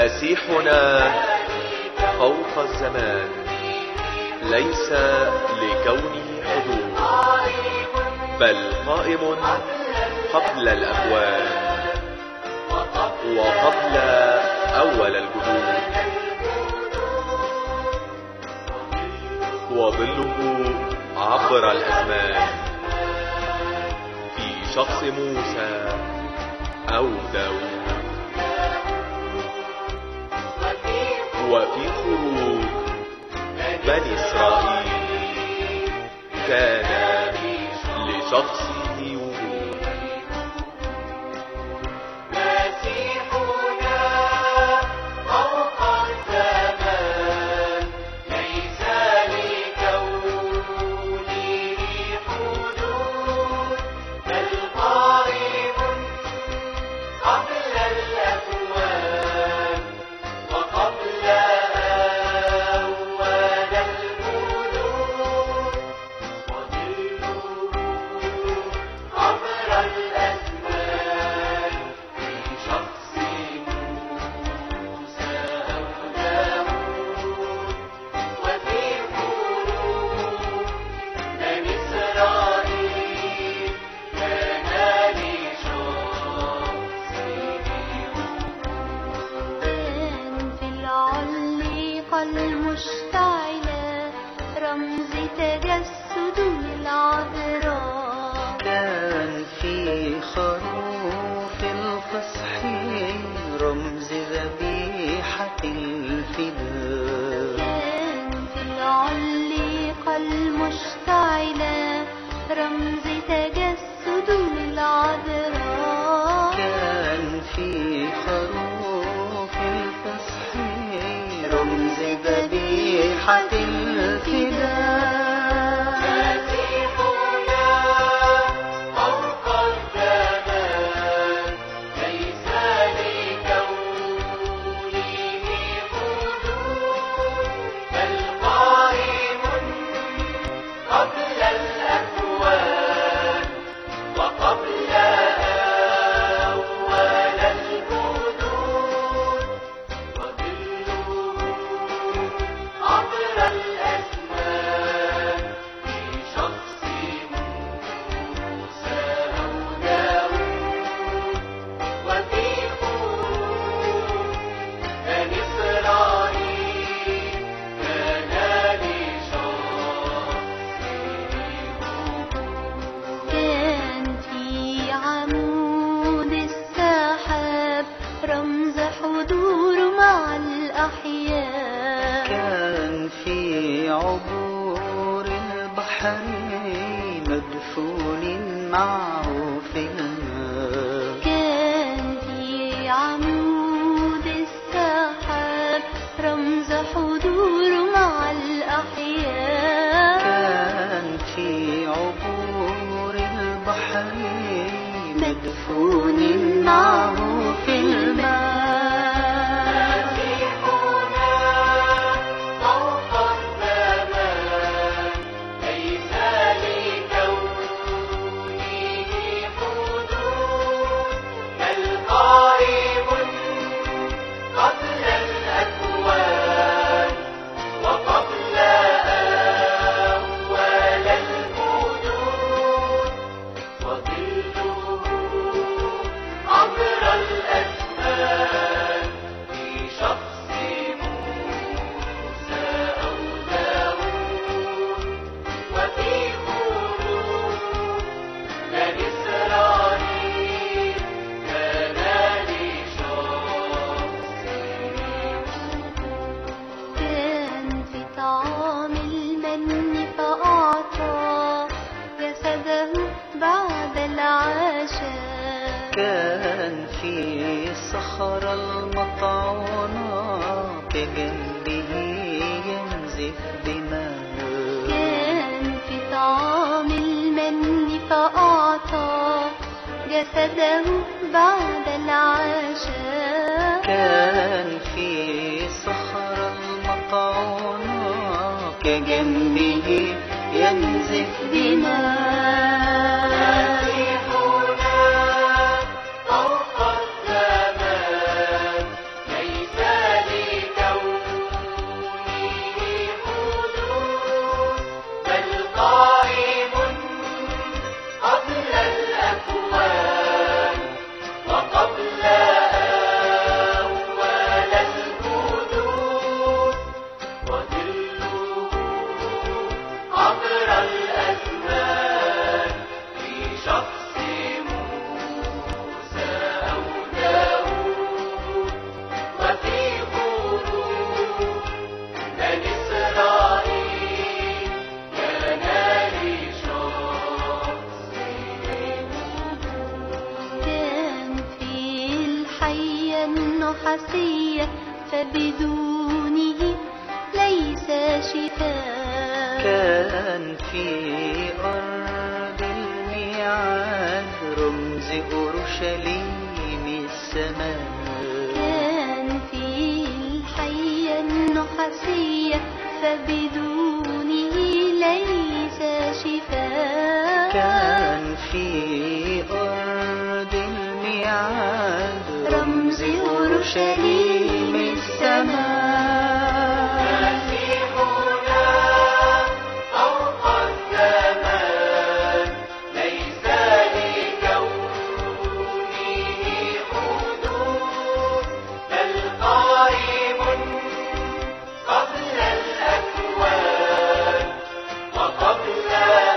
مسيحنا فوق الزمان، ليس لكونه حضور بل قائم قبل الأكوان وقبل أول الجدود، وظله عبر الأزمان في شخص موسى أو داود. وفي خروج بني إسرائيل كان لشخصه وجود. مسيحنا فوق الزمان، ليس لكونه حدود بل قائم قبل الأكوان وقبل أول الجدود، وظله عبر الأزمان في شخص موسى أو داود. وفي خروج بني إسرائيل كان لشخصه في العليقة المشتعلة رمز تجسد العذراء. كان في خروف الفصح رمز ذبيحة الفداء. كان في العليقة المشتعلة رمز تجسد العذراء. كان في خروف الفصح رمز ذبيحة الفداء. مسيحنا فوق الزمان، ليس لكونه حدود بل قائم قبل الأكوان وقبل أول الجدود، وظله عبر الأزمان في شخص موسى أو داود. وفي خروج بني إسرائيل كان لشخصه كان في عمود السحاب رمز حضور مع الأحياء. كان في عبور البحر مدفون معه في الماء. كان في عمود السحاب رمز حضور مع الأحياء. كان في عبور البحر مدفون معه في الماء. مسيحنا فوق الزمان، ليس لكونه حدود بل قائم قبل الأكوان وقبل أول الجدود، وظله عبر الأزمان في شخص موسى أو داود. وفي خروج بني إسرائيل كان لشخصه. كان في طعام المن فأعطى جسده بعد العشاء. كان في الصخرة المطعونة كجنبه ينزف دماء. كان في طعام المن فأعطى جسده بعد العشاء. كان في صخرة المطعونة كجنبه ينزف دماء. مسيحنا فوق الزمان، ليس فبدونه ليس شفاء. كان في أرض الميعاد رمز أورشليم السماء. كان في الحية النحاسية فبدونه ليس شفاء. كان في أرض الميعاد رمز أورشليم السماء. مسيحنا فوق الزمان ليس لكونه حدود بل قائم قبل الأكوان وقبل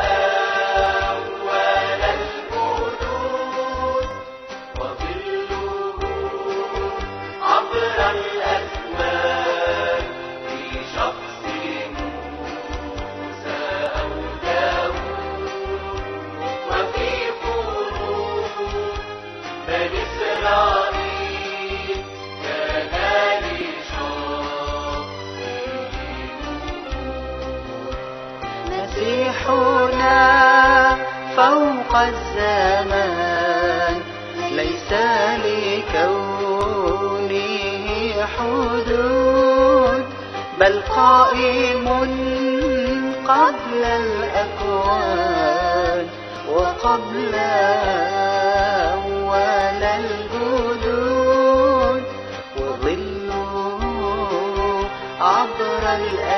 أول الوجود وظله عبر الأزمان في شخص موسى أو داود وفي قلوب بني إسرائيل كان لشخصه مسيحنا فوق الزمان ليس لكونه حدود بل قائم قبل الأكوان وقبل أول الوجود وظله عبر الأزمان